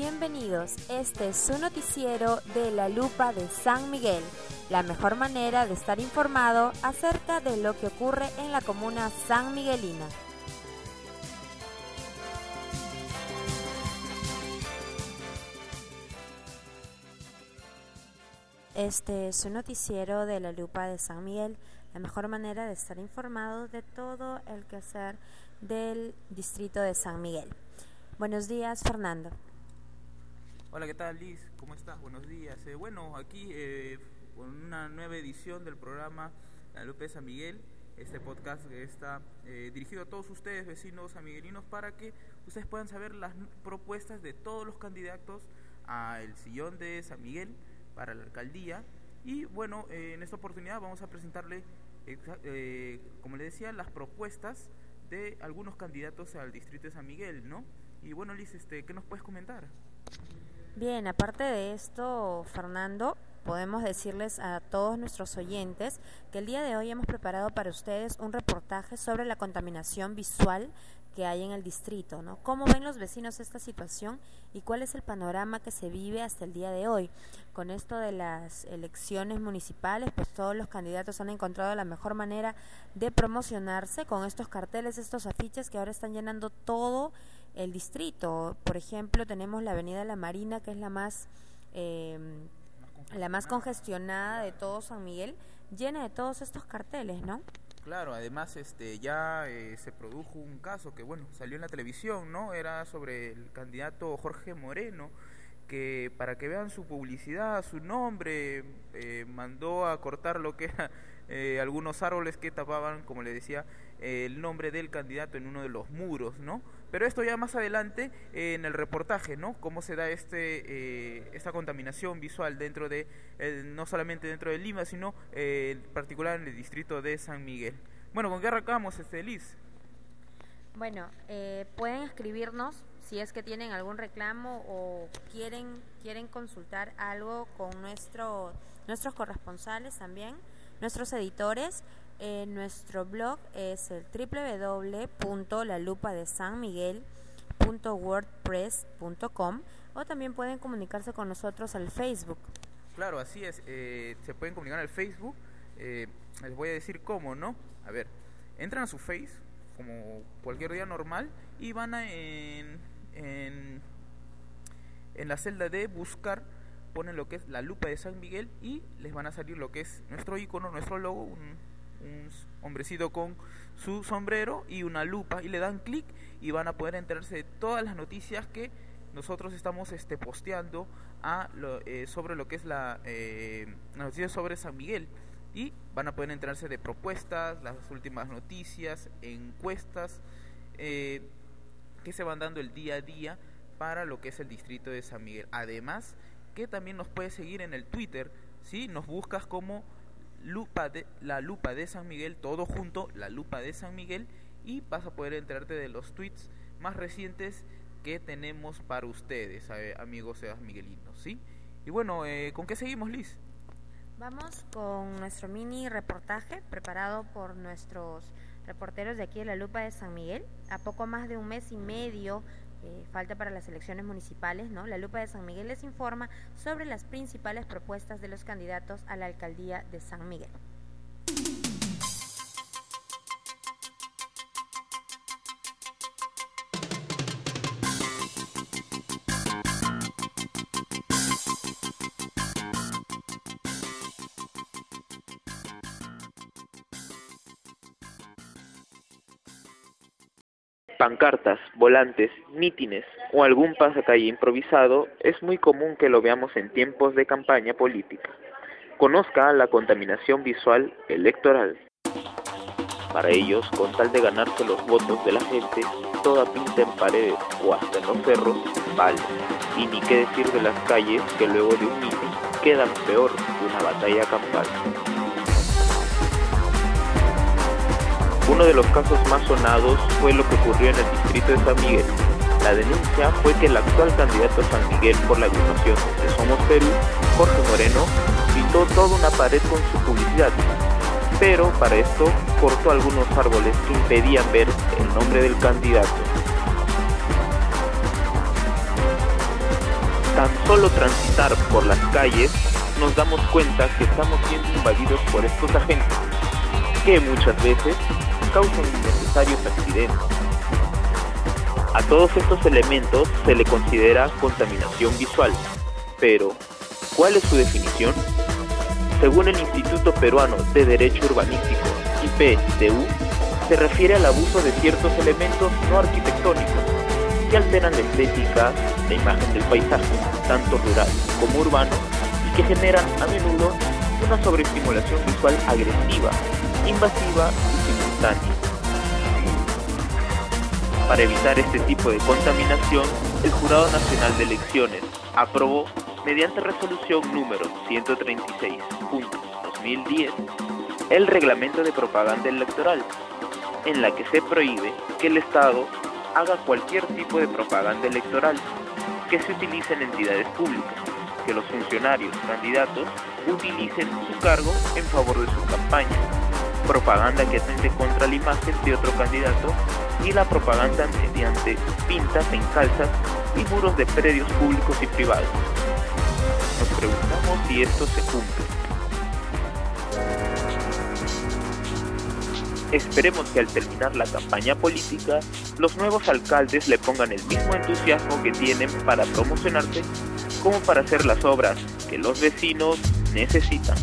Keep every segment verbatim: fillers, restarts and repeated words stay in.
Bienvenidos, este es su noticiero de La Lupa de San Miguel, la mejor manera de estar informado acerca de lo que ocurre en la comuna sanmiguelina. Este es su noticiero de La Lupa de San Miguel, la mejor manera de estar informado de todo el quehacer del distrito de San Miguel. Buenos días, Fernando. Hola, ¿qué tal, Liz? ¿Cómo estás? Buenos días. Eh, bueno, aquí eh, con una nueva edición del programa La Lupa de San Miguel, este podcast que está eh, dirigido a todos ustedes, vecinos sanmiguelinos, para que ustedes puedan saber las propuestas de todos los candidatos al sillón de San Miguel para la alcaldía. Y bueno, eh, en esta oportunidad vamos a presentarle, eh, como les decía, las propuestas de algunos candidatos al distrito de San Miguel, ¿no? Y bueno, Liz, este, ¿qué nos puedes comentar? Bien, aparte de esto, Fernando, podemos decirles a todos nuestros oyentes que el día de hoy hemos preparado para ustedes un reportaje sobre la contaminación visual que hay en el distrito, ¿no? ¿Cómo ven los vecinos esta situación y cuál es el panorama que se vive hasta el día de hoy? Con esto de las elecciones municipales, pues todos los candidatos han encontrado la mejor manera de promocionarse con estos carteles, estos afiches que ahora están llenando todo el distrito. Por ejemplo, tenemos la avenida La Marina, que es la más eh, la más congestionada de todo San Miguel, llena de todos estos carteles, ¿no? Claro, además este ya eh, se produjo un caso que, bueno, salió en la televisión, ¿no? Era sobre el candidato Jorge Moreno, que para que vean su publicidad, su nombre, eh, mandó a cortar lo que era eh, algunos árboles que tapaban, como le decía, eh, el nombre del candidato en uno de los muros, ¿no? Pero esto ya más adelante eh, en el reportaje, ¿no? Cómo se da este eh, esta contaminación visual dentro de, eh, no solamente dentro de Lima, sino eh, en particular en el distrito de San Miguel. Bueno, ¿con qué arrancamos, este, Liz? Bueno, eh, pueden escribirnos si es que tienen algún reclamo o quieren quieren consultar algo con nuestro nuestros corresponsales también, nuestros editores. Eh, nuestro blog es el doble u doble u doble u punto la lupa de san miguel punto wordpress punto com, o también pueden comunicarse con nosotros al Facebook. Claro, así es, eh, se pueden comunicar al Facebook, eh, les voy a decir cómo, ¿no? A ver, entran a su Face como cualquier día normal y van a en, en, en la celda de buscar, ponen lo que es La Lupa de San Miguel y les van a salir lo que es nuestro icono, nuestro logo, un un hombrecito con su sombrero y una lupa, y le dan clic y van a poder enterarse de todas las noticias que nosotros estamos este, posteando a lo, eh, sobre lo que es la eh, noticias sobre San Miguel, y van a poder enterarse de propuestas, las últimas noticias, encuestas eh, que se van dando el día a día para lo que es el distrito de San Miguel. Además que también nos puedes seguir en el Twitter, ¿sí? Nos buscas como Lupa de, La Lupa de San Miguel, todo junto, La Lupa de San Miguel, y vas a poder enterarte de los tweets más recientes que tenemos para ustedes, eh, amigos sanmiguelinos, ¿sí? Y bueno, eh, ¿con qué seguimos, Liz? Vamos con nuestro mini reportaje preparado por nuestros reporteros de aquí de La Lupa de San Miguel. A poco más de un mes y medio Eh, falta para las elecciones municipales, ¿no? La Lupa de San Miguel les informa sobre las principales propuestas de los candidatos a la alcaldía de San Miguel. Pancartas, volantes, mítines o algún pasacalle improvisado es muy común que lo veamos en tiempos de campaña política. Conozca la contaminación visual electoral. Para ellos, con tal de ganarse los votos de la gente, toda pinta en paredes o hasta en los cerros vale. Y ni qué decir de las calles que luego de un mítin quedan peor que una batalla campal. Uno de los casos más sonados fue lo que ocurrió en el distrito de San Miguel. La denuncia fue que el actual candidato a San Miguel por la agrupación de Somos Perú, Jorge Moreno, pintó toda una pared con su publicidad, pero para esto cortó algunos árboles que impedían ver el nombre del candidato. tan solo transitar por las calles nos damos cuenta que estamos siendo invadidos por estos agentes, que muchas veces causan innecesarios accidentes. A todos estos elementos se le considera contaminación visual, pero ¿cuál es su definición? Según el Instituto Peruano de Derecho Urbanístico, I P D U, se refiere al abuso de ciertos elementos no arquitectónicos que alteran la estética, la imagen del paisaje, tanto rural como urbano, y que generan a menudo una sobreestimulación visual agresiva, invasiva y simultánea. Para evitar este tipo de contaminación, el Jurado Nacional de Elecciones aprobó, mediante resolución número ciento treinta y seis punto dos mil diez, el Reglamento de Propaganda Electoral, en la que se prohíbe que el Estado haga cualquier tipo de propaganda electoral que se utilice en entidades públicas, que los funcionarios candidatos utilicen su cargo en favor de su campaña, propaganda que atente contra la imagen de otro candidato y la propaganda mediante pintas en calzas y muros de predios públicos y privados. Nos preguntamos si esto se cumple. Esperemos que al terminar la campaña política, los nuevos alcaldes le pongan el mismo entusiasmo que tienen para promocionarse como para hacer las obras que los vecinos necesitan.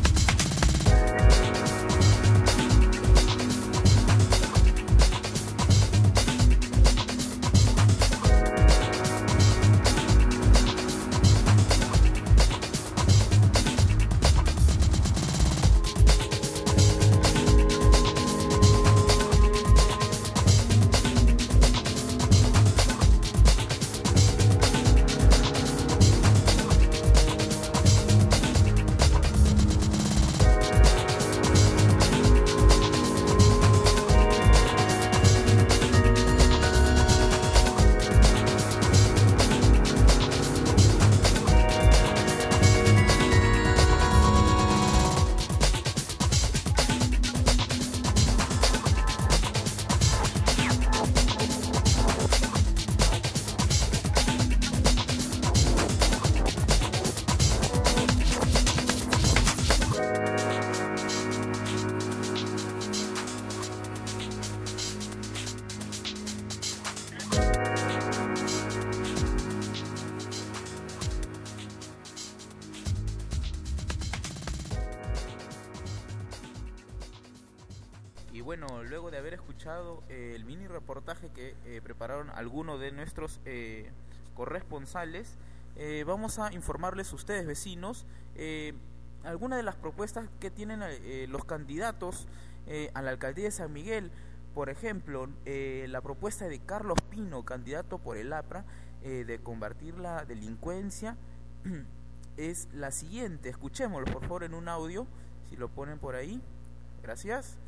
Y bueno, luego de haber escuchado eh, el mini reportaje que eh, prepararon algunos de nuestros eh, corresponsales, eh, vamos a informarles a ustedes, vecinos, eh, algunas de las propuestas que tienen eh, los candidatos eh, a la alcaldía de San Miguel. Por ejemplo, eh, la propuesta de Carlos Pino, candidato por el APRA, eh, de combatir la delincuencia, es la siguiente. Escuchémoslo, por favor, en un audio, si lo ponen por ahí. Gracias.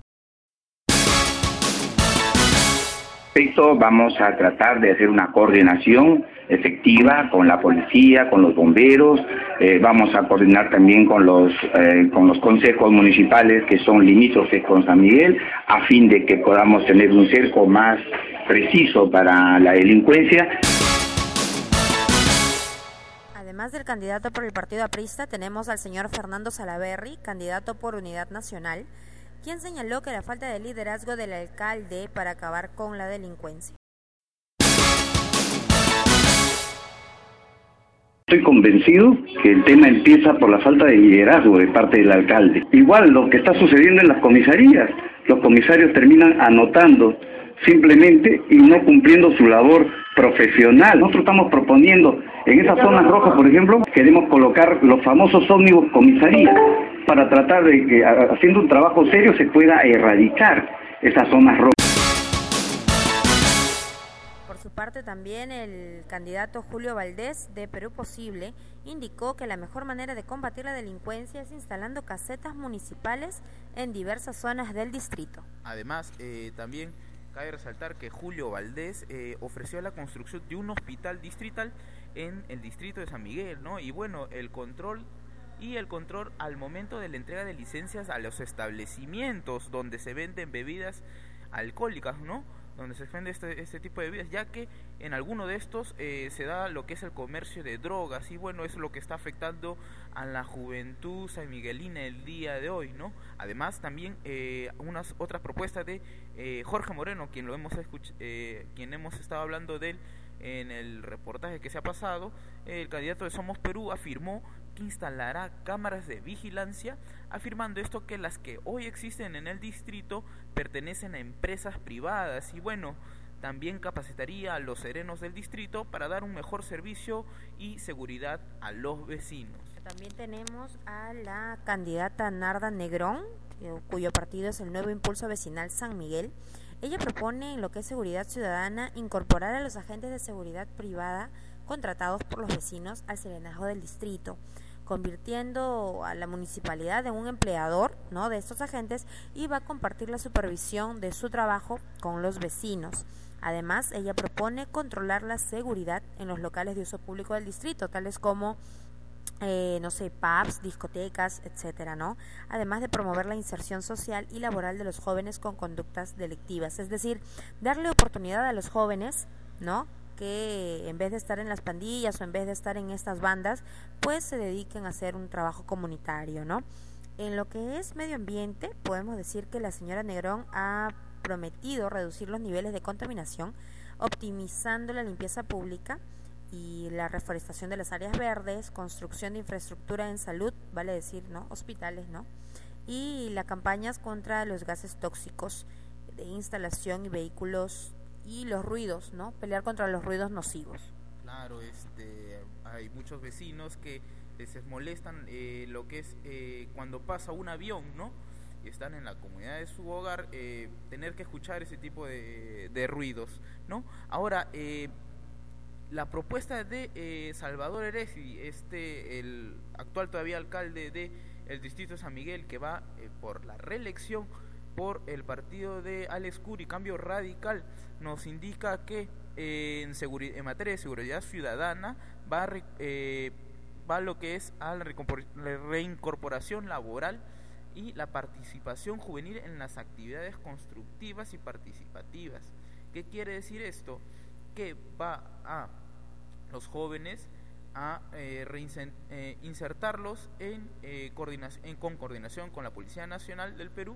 Vamos a tratar de hacer una coordinación efectiva con la policía, con los bomberos, eh, vamos a coordinar también con los eh, con los consejos municipales que son limítrofes con San Miguel, a fin de que podamos tener un cerco más preciso para la delincuencia. Además del candidato por el partido aprista, tenemos al señor Fernando Salaverry, candidato por Unidad Nacional, quien señaló que la falta de liderazgo del alcalde para acabar con la delincuencia. Estoy convencido que el tema empieza por la falta de liderazgo de parte del alcalde. Igual lo que está sucediendo en las comisarías, los comisarios terminan anotando simplemente y no cumpliendo su labor profesional. Nosotros estamos proponiendo en esas zonas rojas, por ejemplo, queremos colocar los famosos ómnibus comisaría para tratar de que, haciendo un trabajo serio, se pueda erradicar esas zonas rojas. Por su parte, también el candidato Julio Valdés, de Perú Posible, indicó que la mejor manera de combatir la delincuencia es instalando casetas municipales en diversas zonas del distrito. Además, eh, también cabe resaltar que Julio Valdés eh, ofreció la construcción de un hospital distrital en el distrito de San Miguel, ¿no? Y bueno, el control y el control al momento de la entrega de licencias a los establecimientos donde se venden bebidas alcohólicas, ¿no? donde se vende este, este tipo de bebidas, ya que en alguno de estos eh, se da lo que es el comercio de drogas, y bueno, eso es lo que está afectando a la juventud sanmiguelina el día de hoy, ¿no? Además también eh, unas otras propuestas de eh, Jorge Moreno, quien lo hemos escuch eh, quien hemos estado hablando de él en el reportaje que se ha pasado. El candidato de Somos Perú afirmó que instalará cámaras de vigilancia, afirmando esto que las que hoy existen en el distrito pertenecen a empresas privadas, y bueno, también capacitaría a los serenos del distrito para dar un mejor servicio y seguridad a los vecinos. También tenemos a la candidata Narda Negrón, cuyo partido es el Nuevo Impulso Vecinal San Miguel. Ella propone en lo que es seguridad ciudadana incorporar a los agentes de seguridad privada contratados por los vecinos al serenazgo del distrito, convirtiendo a la municipalidad en un empleador, ¿no?, de estos agentes, y va a compartir la supervisión de su trabajo con los vecinos. Además, ella propone controlar la seguridad en los locales de uso público del distrito, tales como Eh, no sé, pubs, discotecas, etcétera, ¿no? Además de promover la inserción social y laboral de los jóvenes con conductas delictivas, es decir, darle oportunidad a los jóvenes, ¿no?, que en vez de estar en las pandillas o en vez de estar en estas bandas, pues se dediquen a hacer un trabajo comunitario, ¿no? En lo que es medio ambiente, podemos decir que la señora Negrón ha prometido reducir los niveles de contaminación, optimizando la limpieza pública y la reforestación de las áreas verdes, construcción de infraestructura en salud, vale decir, ¿no?, hospitales, ¿no?, y las campañas contra los gases tóxicos de instalación y vehículos y los ruidos, ¿no?, pelear contra los ruidos nocivos. Claro, este, hay muchos vecinos que les molestan eh, lo que es eh, cuando pasa un avión, ¿no?, y están en la comunidad de su hogar, eh, tener que escuchar ese tipo de, de ruidos, ¿no? Ahora, eh, la propuesta de eh, Salvador Eresi, este el actual todavía alcalde de el distrito de San Miguel, que va eh, por la reelección por el partido de Alex Curi, Cambio Radical, nos indica que eh, en, en materia de seguridad ciudadana va a, eh, va lo que es a la reincorporación laboral y la participación juvenil en las actividades constructivas y participativas. ¿Qué quiere decir esto? Que va a los jóvenes a eh, eh, insertarlos en, eh, coordinación, en, con coordinación con la Policía Nacional del Perú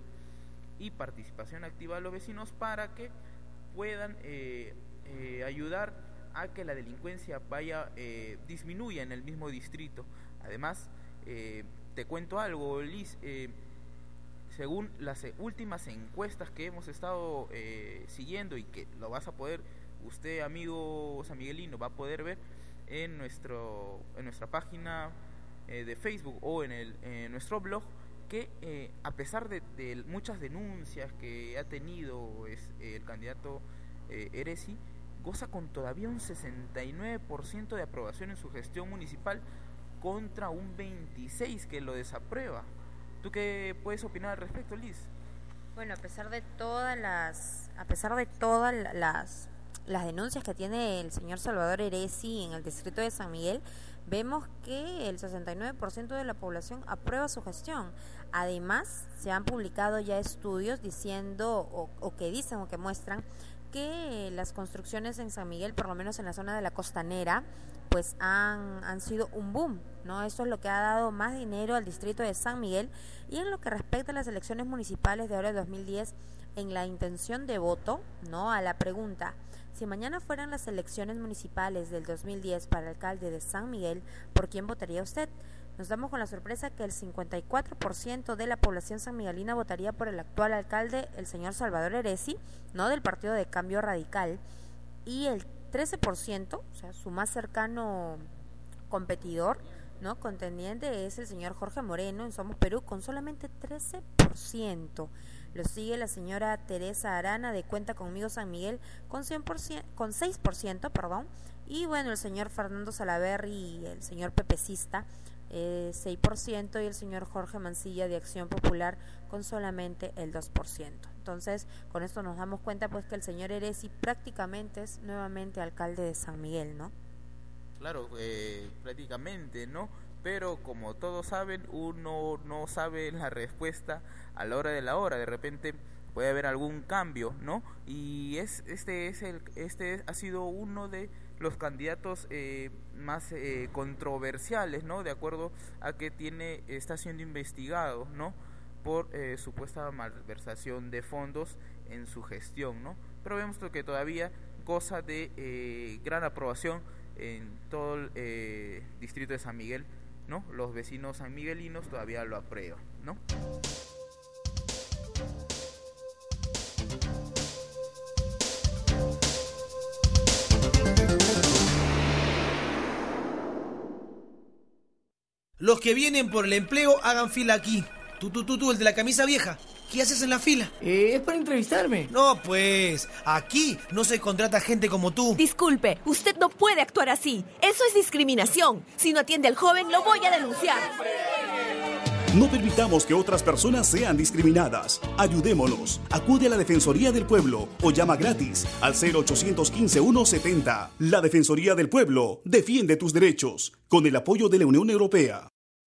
y participación activa de los vecinos para que puedan eh, eh, ayudar a que la delincuencia vaya eh, disminuya en el mismo distrito. Además, eh, te cuento algo, Liz, eh, según las últimas encuestas que hemos estado eh, siguiendo y que lo vas a poder, usted amigo sanmiguelino, va a poder ver en nuestro en nuestra página eh, de Facebook o en, el, en nuestro blog, que eh, a pesar de, de muchas denuncias que ha tenido es, eh, el candidato eh, Eresi, goza con todavía un sesenta y nueve por ciento de aprobación en su gestión municipal contra un veintiséis por ciento que lo desaprueba. ¿Tú qué puedes opinar al respecto, Liz? Bueno, a pesar de todas las a pesar de todas las las denuncias que tiene el señor Salvador Eresi en el distrito de San Miguel, vemos que el sesenta y nueve por ciento de la población aprueba su gestión. Además, se han publicado ya estudios diciendo o, o que dicen o que muestran que las construcciones en San Miguel, por lo menos en la zona de la costanera, pues han, han sido un boom, ¿no? Esto es lo que ha dado más dinero al distrito de San Miguel. Y en lo que respecta a las elecciones municipales de ahora de dos mil diez, en la intención de voto, ¿no?, a la pregunta: si mañana fueran las elecciones municipales del dos mil diez para alcalde de San Miguel, ¿por quién votaría usted? Nos damos con la sorpresa que el cincuenta y cuatro por ciento de la población sanmiguelina votaría por el actual alcalde, el señor Salvador Eresi, ¿no?, del partido de Cambio Radical, y el trece por ciento, o sea, su más cercano competidor, ¿no?, contendiente, es el señor Jorge Moreno en Somos Perú, con solamente trece por ciento. Lo sigue la señora Teresa Arana de Cuenta Conmigo San Miguel con, cien por ciento, con seis por ciento, perdón, y bueno, el señor Fernando Salaverry y el señor Pepecista, eh, seis por ciento, y el señor Jorge Mancilla de Acción Popular con solamente el dos por ciento. Entonces, con esto nos damos cuenta pues que el señor Eresi prácticamente es nuevamente alcalde de San Miguel, ¿no? Claro, eh, prácticamente, ¿no? Pero como todos saben, uno no sabe la respuesta a la hora de la hora. De repente puede haber algún cambio, ¿no? Y es este es el este ha sido uno de los candidatos eh, más eh, controversiales, ¿no? De acuerdo a que tiene está siendo investigado, ¿no? Por eh, supuesta malversación de fondos en su gestión, ¿no? Pero vemos que todavía goza de eh, gran aprobación en todo el eh, distrito de San Miguel, ¿no? Los vecinos sanmiguelinos todavía lo aprueban, ¿no? Los que vienen por el empleo hagan fila aquí. Tú, tú, tú, tú, el de la camisa vieja. ¿Qué haces en la fila? Eh, es para entrevistarme. No, pues, aquí no se contrata gente como tú. Disculpe, usted no puede actuar así. Eso es discriminación. Si no atiende al joven, lo voy a denunciar. No permitamos que otras personas sean discriminadas. Ayudémonos. Acude a la Defensoría del Pueblo o llama gratis al cero ochocientos quince uno setenta. La Defensoría del Pueblo defiende tus derechos con el apoyo de la Unión Europea.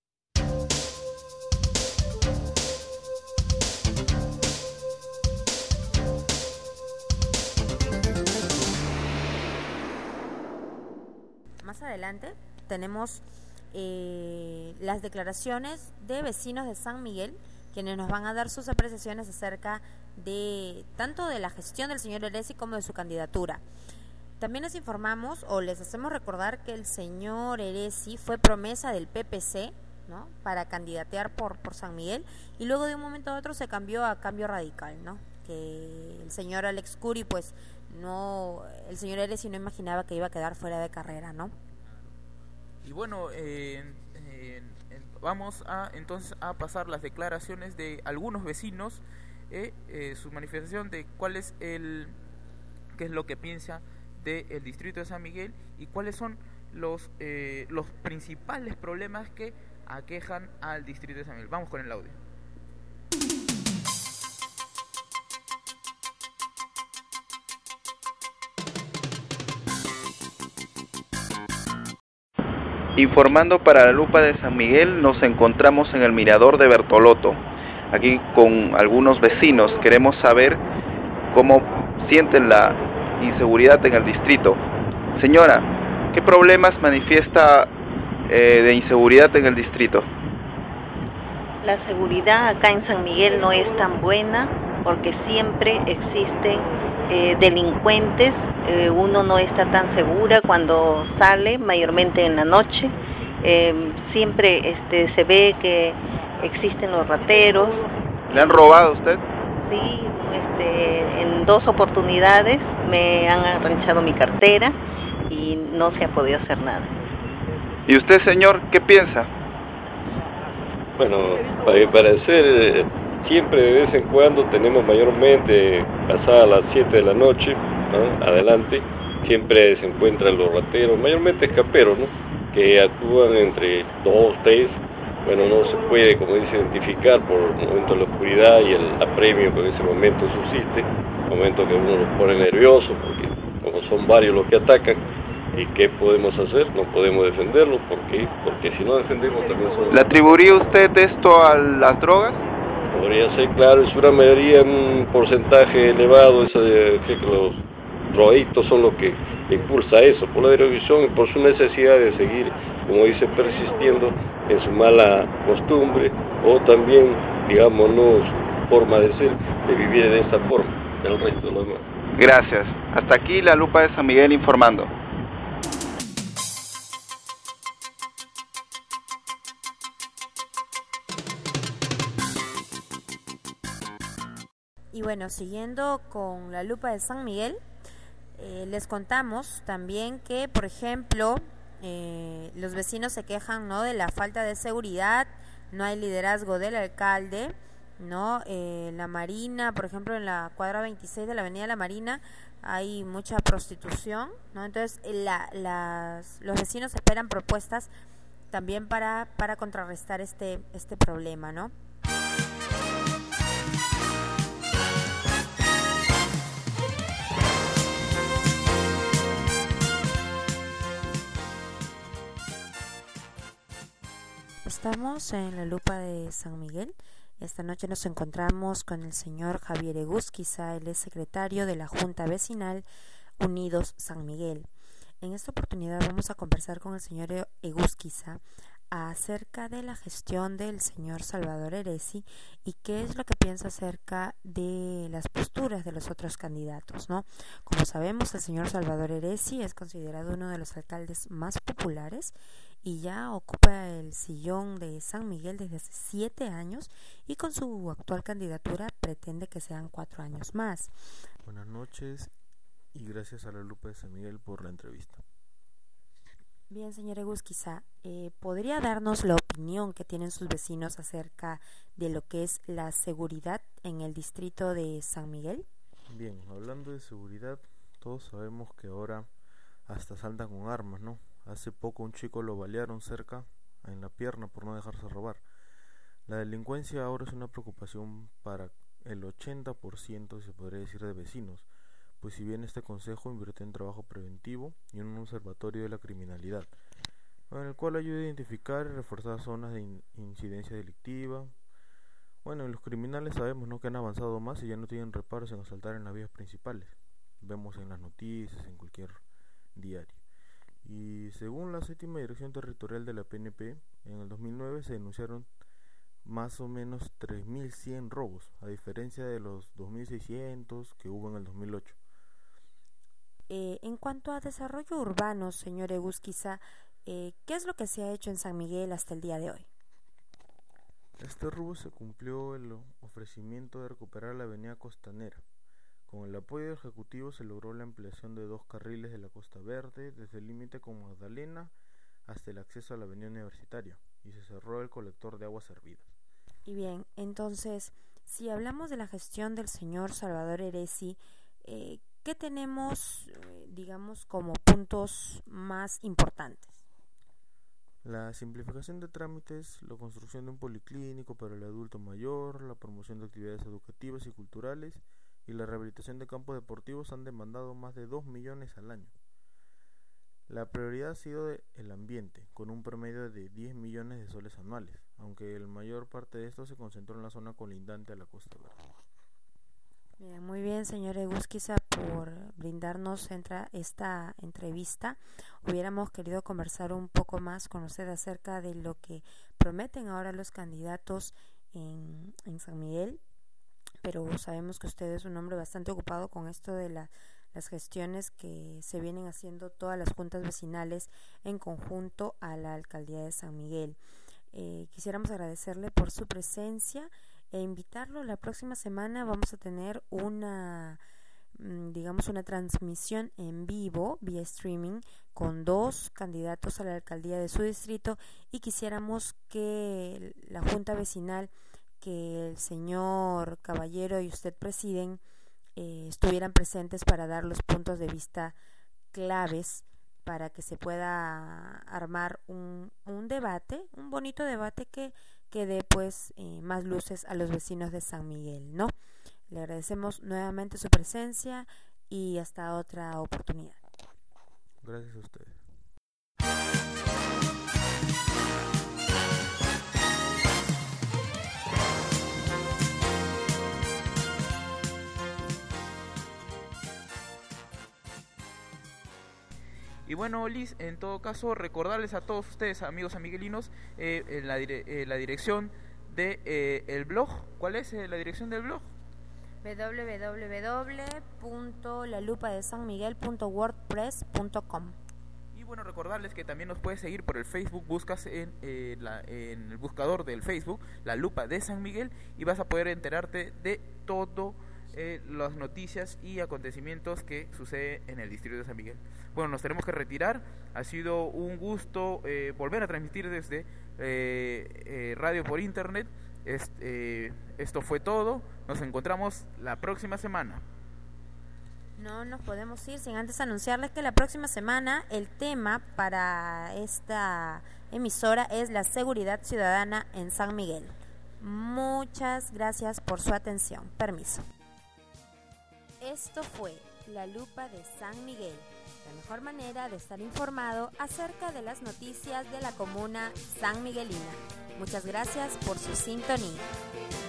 Más adelante tenemos eh, las declaraciones de vecinos de San Miguel, quienes nos van a dar sus apreciaciones acerca de tanto de la gestión del señor Eresi como de su candidatura. También les informamos o les hacemos recordar que el señor Eresi fue promesa del P P C, ¿no?, para candidatear por, por San Miguel, y luego de un momento a otro se cambió a Cambio Radical, ¿no? Que el señor Alex Curi, pues no, el señor Eresi no imaginaba que iba a quedar fuera de carrera, ¿no? Y bueno, eh, eh, vamos a entonces a pasar las declaraciones de algunos vecinos, eh, eh, su manifestación de cuál es el, qué es lo que piensa del distrito de San Miguel y cuáles son los eh, los principales problemas que aquejan al distrito de San Miguel. Vamos con el audio. Informando para la Lupa de San Miguel, nos encontramos en el mirador de Bertoloto, aquí con algunos vecinos. Queremos saber cómo sienten la inseguridad en el distrito. Señora, ¿qué problemas manifiesta eh, de inseguridad en el distrito? La seguridad acá en San Miguel no es tan buena porque siempre existen eh, delincuentes. Eh, uno no está tan segura cuando sale, mayormente en la noche. Eh, siempre este, se ve que existen los rateros. ¿Le han robado a usted? Sí, este, en dos oportunidades me han arranchado mi cartera y no se ha podido hacer nada. ¿Y usted, señor, qué piensa? Bueno, para mi parecer, siempre de vez en cuando tenemos mayormente, pasadas las siete de la noche, ¿no?, adelante, siempre se encuentran los rateros, mayormente escaperos, ¿no?, que actúan entre dos, tres, bueno, no se puede, como dice, identificar por el momento de la oscuridad y el apremio que en ese momento subsiste, momento que uno los pone nervioso, porque como son varios los que atacan. ¿Y qué podemos hacer? No podemos defenderlo. ¿Por qué? Porque si no defendemos también son... ¿Le atribuiría usted esto a las drogas? Podría ser, claro, es una mayoría, un porcentaje elevado, ese de que los drogadictos son los que impulsa eso, por la drogadicción y por su necesidad de seguir, como dice, persistiendo en su mala costumbre, o también, digamos, no su forma de ser, de vivir de esta forma, el resto de lo demás. Gracias. Hasta aquí la Lupa de San Miguel informando. Y bueno, siguiendo con la Lupa de San Miguel, eh, les contamos también que, por ejemplo, eh, los vecinos se quejan, ¿no?, de la falta de seguridad, no hay liderazgo del alcalde, ¿no? Eh, la Marina, por ejemplo, en la cuadra veintiséis de la avenida La Marina hay mucha prostitución, ¿no? Entonces la, las, los vecinos esperan propuestas también para, para contrarrestar este, este problema, ¿no? Estamos en la Lupa de San Miguel Esta noche nos encontramos con el señor Javier Egusquiza, él es secretario de la Junta Vecinal Unidos San Miguel. En esta oportunidad vamos a conversar con el señor Egusquiza acerca de la gestión del señor Salvador Heresi y qué es lo que piensa acerca de las posturas de los otros candidatos, ¿no? Como sabemos, el señor Salvador Heresi es considerado uno de los alcaldes más populares y ya ocupa el sillón de San Miguel desde hace siete años y con su actual candidatura pretende que sean cuatro años más. Buenas noches y gracias a la Lupa de San Miguel por la entrevista. Bien, señor Egusquiza, eh, ¿podría darnos la opinión que tienen sus vecinos acerca de lo que es la seguridad en el distrito de San Miguel? Bien, hablando de seguridad, todos sabemos que ahora hasta saltan con armas, ¿no? Hace poco un chico lo balearon cerca en la pierna por no dejarse robar. La delincuencia ahora es una preocupación para el ochenta por ciento, se podría decir, de vecinos, pues si bien este consejo invierte en trabajo preventivo y en un observatorio de la criminalidad, en el cual ayuda a identificar y reforzar zonas de in- incidencia delictiva. Bueno, los criminales sabemos, ¿no?, que han avanzado más y ya no tienen reparos en asaltar en las vías principales. Vemos en las noticias, en cualquier diario. Y según la séptima dirección territorial de la P N P, en el dos mil nueve se denunciaron más o menos tres mil cien robos, a diferencia de los dos mil seiscientos que hubo en el dos mil ocho. Eh, en cuanto a desarrollo urbano, señor Egusquiza, eh, ¿qué es lo que se ha hecho en San Miguel hasta el día de hoy? Este rubro se cumplió el ofrecimiento de recuperar la avenida Costanera. Con el apoyo del Ejecutivo se logró la ampliación de dos carriles de la Costa Verde, desde el límite con Magdalena hasta el acceso a la avenida Universitaria, y se cerró el colector de aguas servidas. Y bien, entonces, si hablamos de la gestión del señor Salvador Heresi, eh, ¿qué tenemos, eh, digamos, como puntos más importantes? La simplificación de trámites, la construcción de un policlínico para el adulto mayor, la promoción de actividades educativas y culturales y la rehabilitación de campos deportivos han demandado más de dos millones al año. La prioridad ha sido el ambiente, con un promedio de diez millones de soles anuales, aunque la mayor parte de esto se concentró en la zona colindante a la Costa Verde. Bien, muy bien, señor Egusquiza, por brindarnos entra esta entrevista. Hubiéramos querido conversar un poco más con usted acerca de lo que prometen ahora los candidatos en, en San Miguel, pero sabemos que usted es un hombre bastante ocupado con esto de la, las gestiones que se vienen haciendo todas las juntas vecinales en conjunto a la alcaldía de San Miguel. Eh, quisiéramos agradecerle por su presencia e invitarlo. La próxima semana vamos a tener una, digamos, una transmisión en vivo vía streaming con dos candidatos a la alcaldía de su distrito y quisiéramos que la junta vecinal que el señor Caballero y usted presiden eh, estuvieran presentes para dar los puntos de vista claves para que se pueda armar un, un debate, un bonito debate que que dé pues eh, más luces a los vecinos de San Miguel, ¿no? Le agradecemos nuevamente su presencia y hasta otra oportunidad. Gracias a ustedes. Y bueno, Liz, en todo caso, recordarles a todos ustedes, amigos sanmiguelinos, eh, eh, la, dire eh, la dirección de eh, el blog. ¿Cuál es eh, la dirección del blog? doble u doble u doble u punto la lupa de san miguel punto wordpress punto com. Y bueno, recordarles que también nos puedes seguir por el Facebook, buscas en, eh, la, en el buscador del Facebook, La Lupa de San Miguel, y vas a poder enterarte de todo Eh, las noticias y acontecimientos que sucede en el distrito de San Miguel. Bueno, nos tenemos que retirar. Ha sido un gusto eh, volver a transmitir desde eh, eh, radio por internet. Est, eh, esto fue todo. Nos encontramos la próxima semana. No nos podemos ir sin antes anunciarles que la próxima semana el tema para esta emisora es la seguridad ciudadana en San Miguel. Muchas gracias por su atención. Permiso. Esto fue La Lupa de San Miguel, la mejor manera de estar informado acerca de las noticias de la comuna sanmiguelina. Muchas gracias por su sintonía.